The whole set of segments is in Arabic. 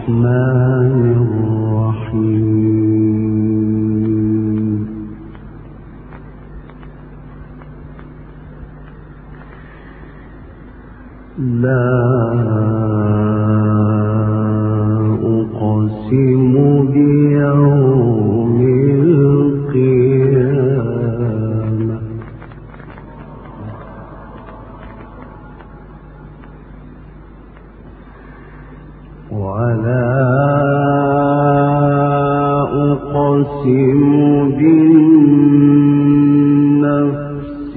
الرحمن الرحيم لا أقسم بيوم القيامة ولا أقسم بالنفس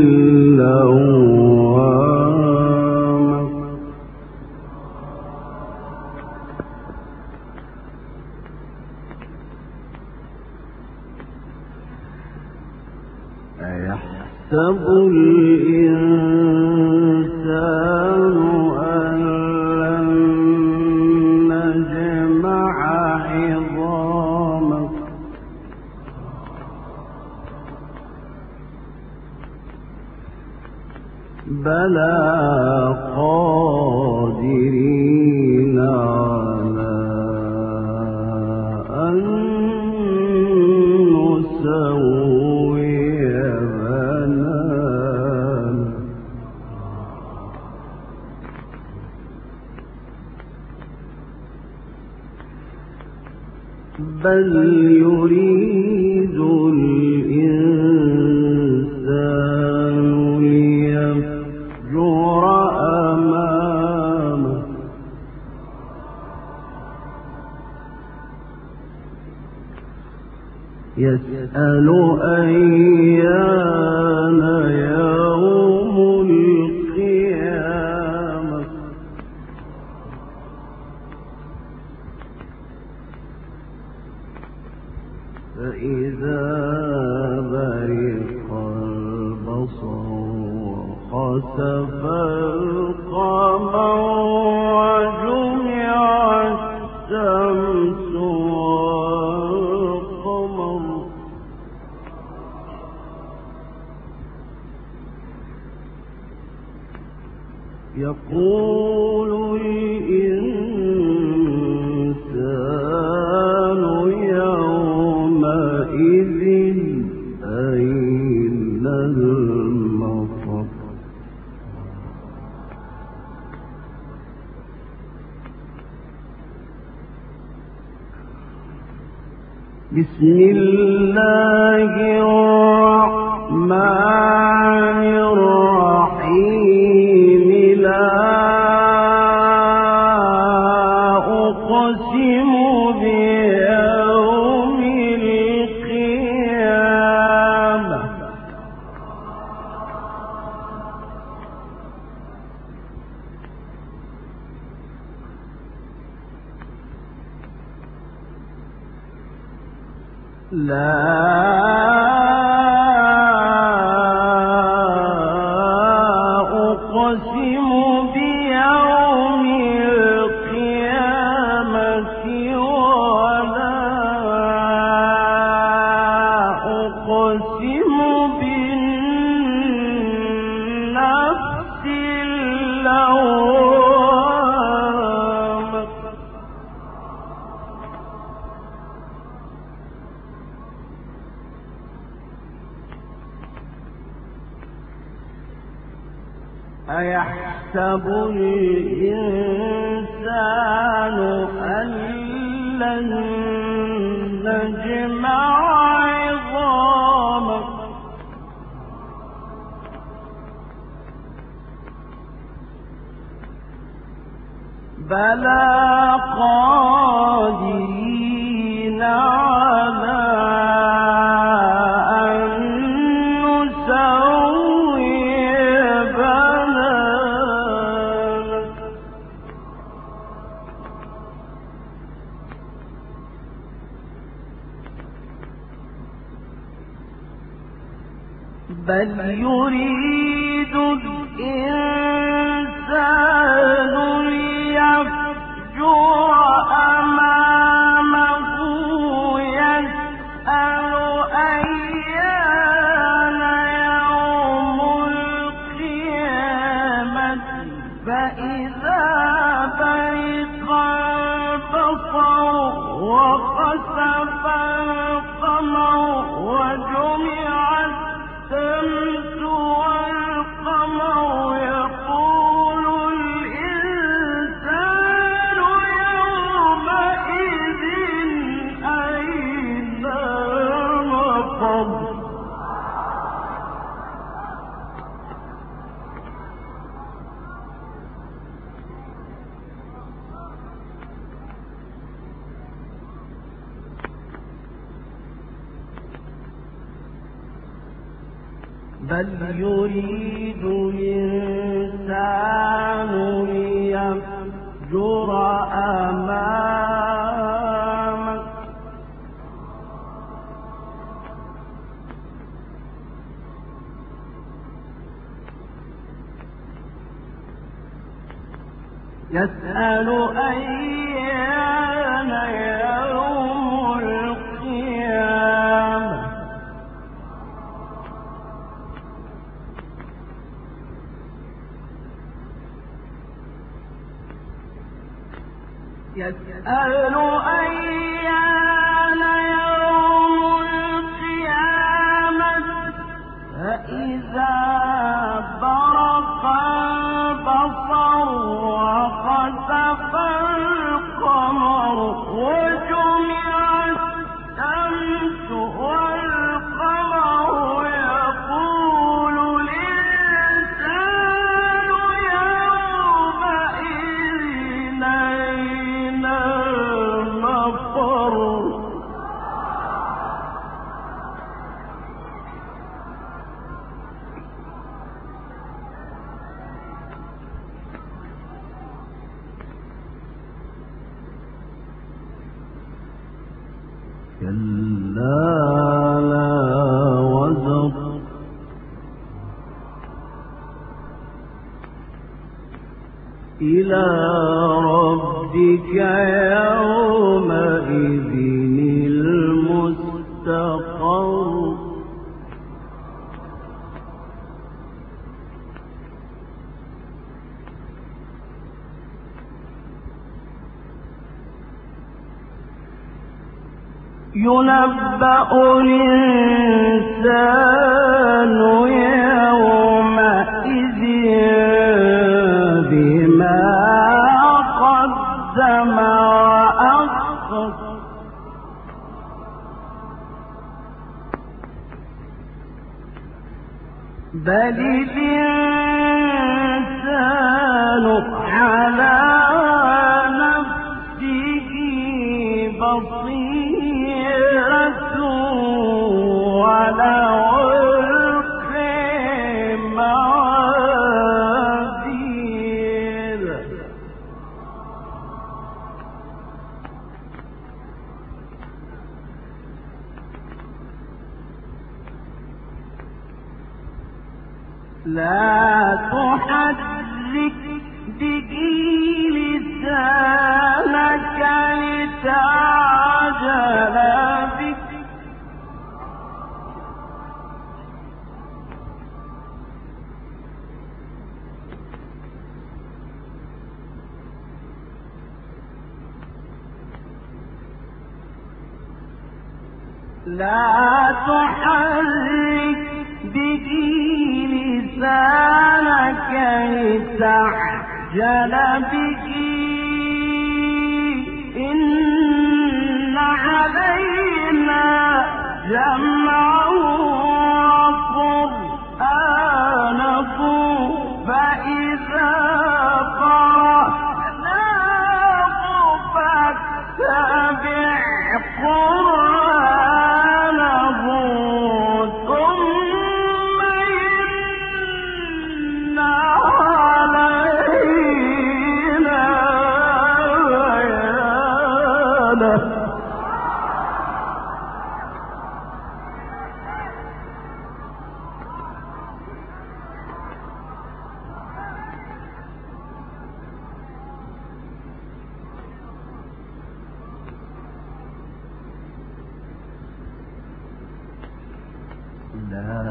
اللوامة أيحسب الإنسان أن لن نجمع عظامه بلى قادرين على أن نسوي بنانه بل يريد الإنسان ليفجر أمامه يسأل أيان يوم القيامة فإذا برق البصر وخسف القمر وجمع الشمس والقمر يقول الإنسان يومئذ أين المفر بسم الله الرحمن الرحيم لا أقسم بيوم القيامة لا أقسم بيوم القيامة ولا أقسم بالنفس اللوامة أيحسب الإنسان أن لن نجمع عظامه بلى قادرين على أن نسوي بنانه بل يريد الإنسان ليفجر أمامه يسأل أيان يوم القيامة فإذا برق البصر البصر وخسف القمر وجمع الشمس والقمر يقول الإنسان يومئذ أين المفر بل يريد الإنسان ليفجر أمامه يسأل أيان يوم القيامة يسأل أيان يوم القيامة فإذا برق البصر وخسف القمر وجمع الشمس والقمر يقول الإنسان يومئذ أين المفر كلا لا وزر إلى ربك يومئذ المستقر ينبأ الإنسان يومئذ بما قدم وأخر بل الإنسان على نفسه بصيرة ولو ألقي موازين لا تحرك به لسانك لتعجل به لا تحرك به لسانك لتعجل به إن علينا جمعه وقرآنه فإذا قرأناه فاتبع قرآنه ثم إن علينا بيانه لا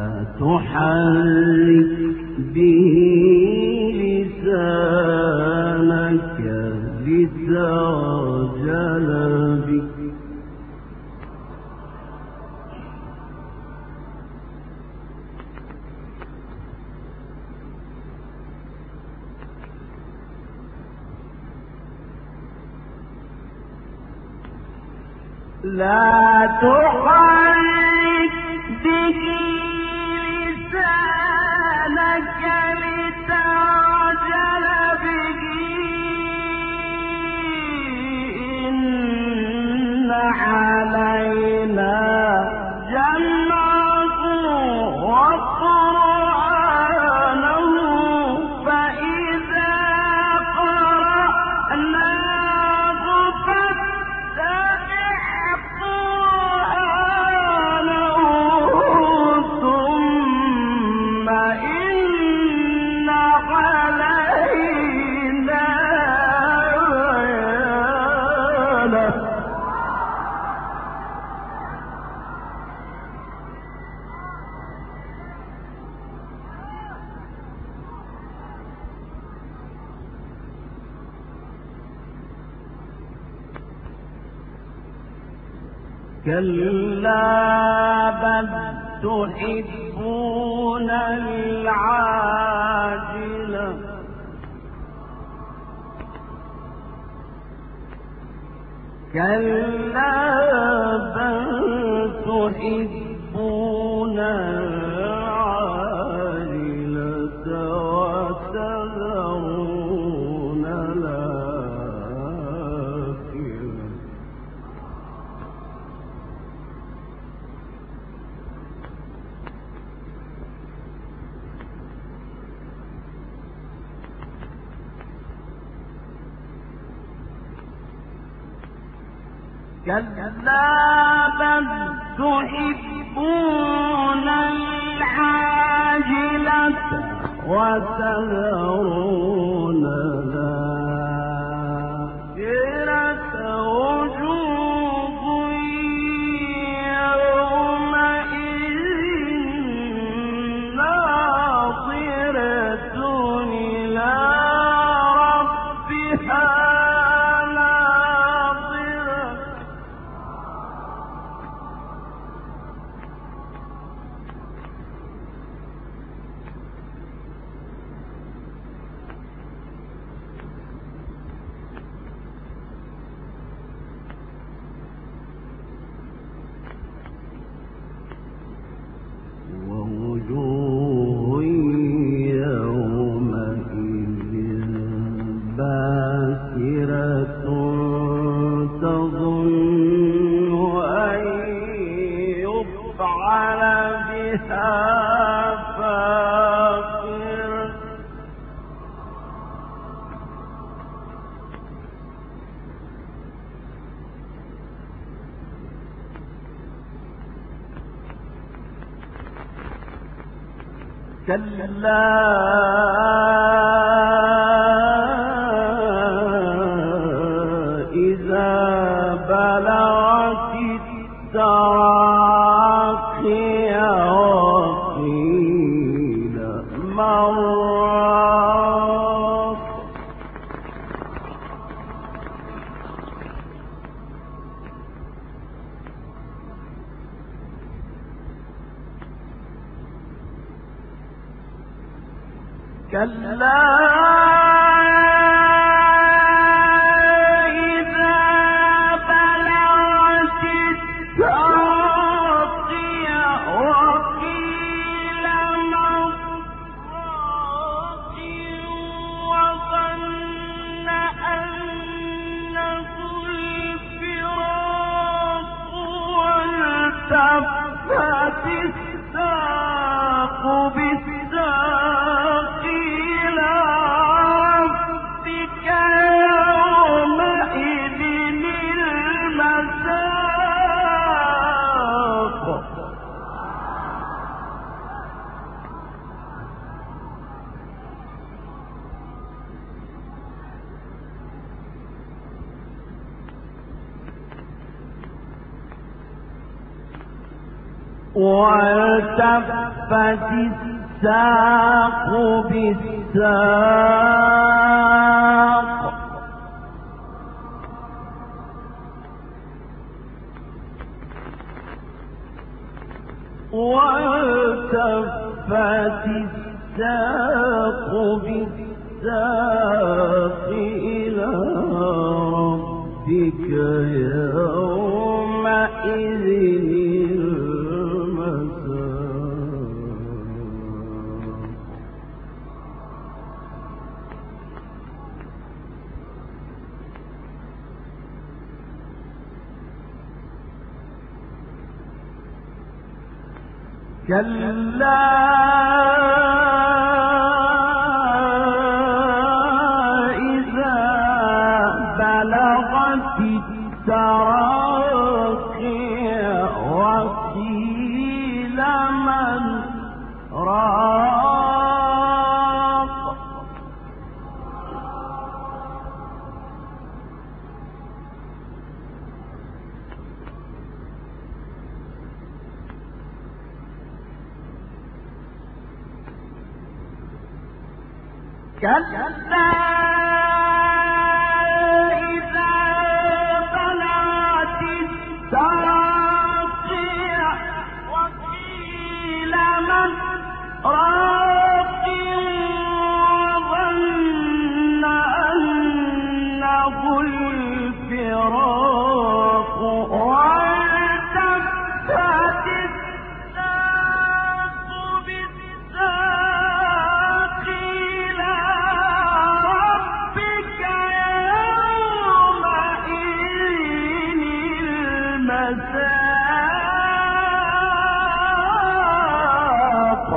تحرك به لسانك استعجل بك لا تحرك به لسانك لتعجل به إن علينا جمعه وقرآنه فإذا قرأناه فاتبع قرآنه ثم إن علينا بيانه كلا بل تحبون العاجلة كلا بل تحبون العاجلة وتذرون الآخرة كلا بل تحبون العاجلة وتذرون الآخرة وجوه يومئذ ناظرة إلى ربها ووجوه يومئذ باسرة تظن أن يفعل بها فاقرة كلا إذا بلغت التراقي وقيل من راق كلا إذا بلغت التراقي وقيل من راق وظن أنه الفراق والتفت الساق بالساق إلى ربك يومئذ المساق والتفت الساق بالساق الساق بالساق إلى ربك يومئذ كلا إذا بلغت التراقي وقيل من راق كلا إذا بلغت التراقي وقيل من راق وظن أنه الفراق والتفت الساق بالساق إلى ربك يومئذ المساق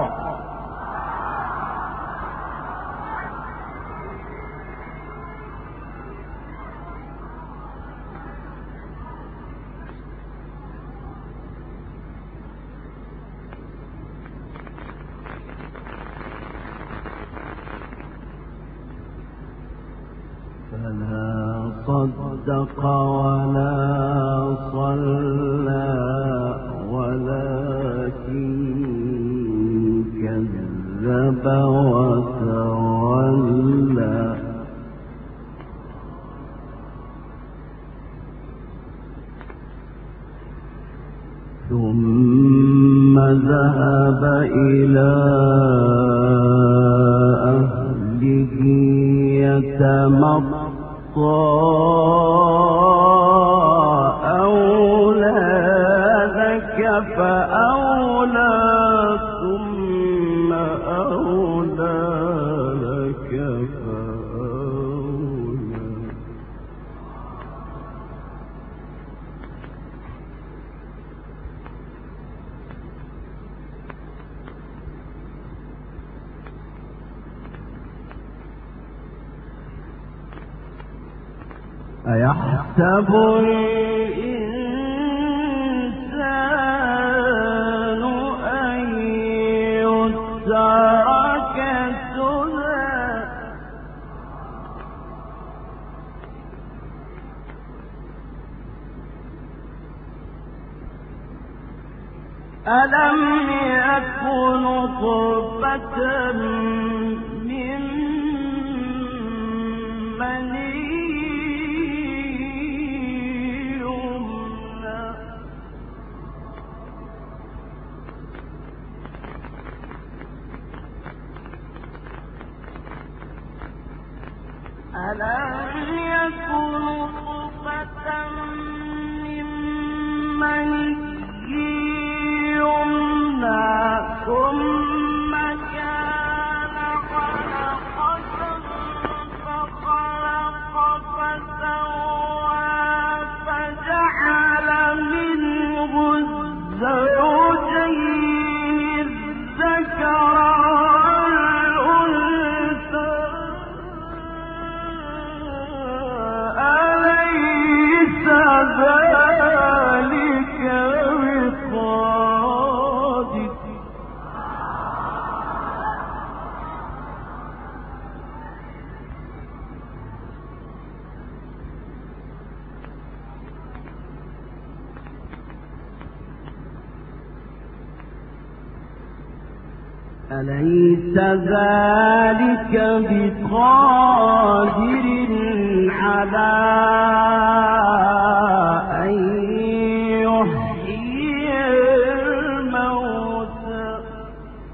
فلا صدق ولا صلى ولكن كذب وتولى ثم ذهب إلى أهله يتمطى أولى لك فأولى ثم أولى لك فأولى أيحسب الإنسان أن يترك سدى ألم يكن نطفة من مني ألم يكن نطفة من مني يمنى ثم كان علقة فخلق فسوى فجعل منه الزوجين الذكر ذلك بقادر أليس ذلك بقادر على أن يحيي الموتى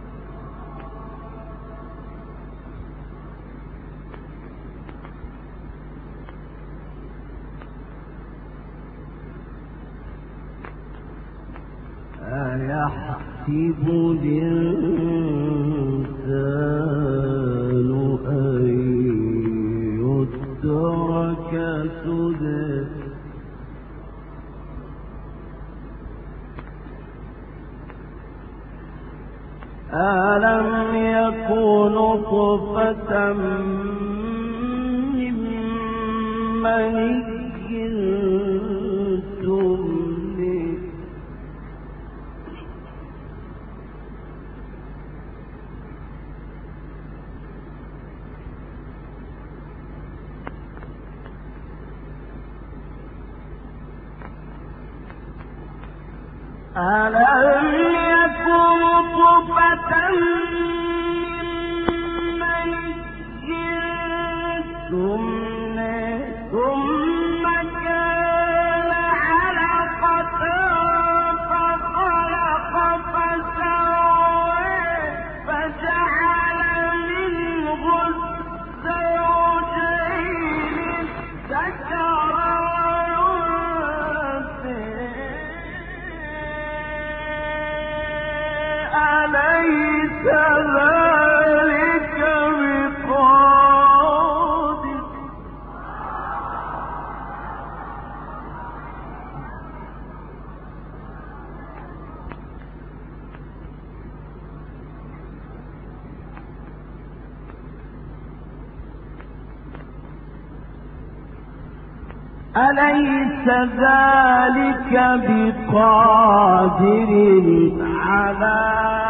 أيحسب الإنسان أن يترك سدى ألم يكن نطفة من مني تمني ألم يكن نطفة من مني تمني ثم كان علقة فخلق فسوى فجعل منه الزوجين الذكر أليس ذلك بقادر أليس ذلك بقادر على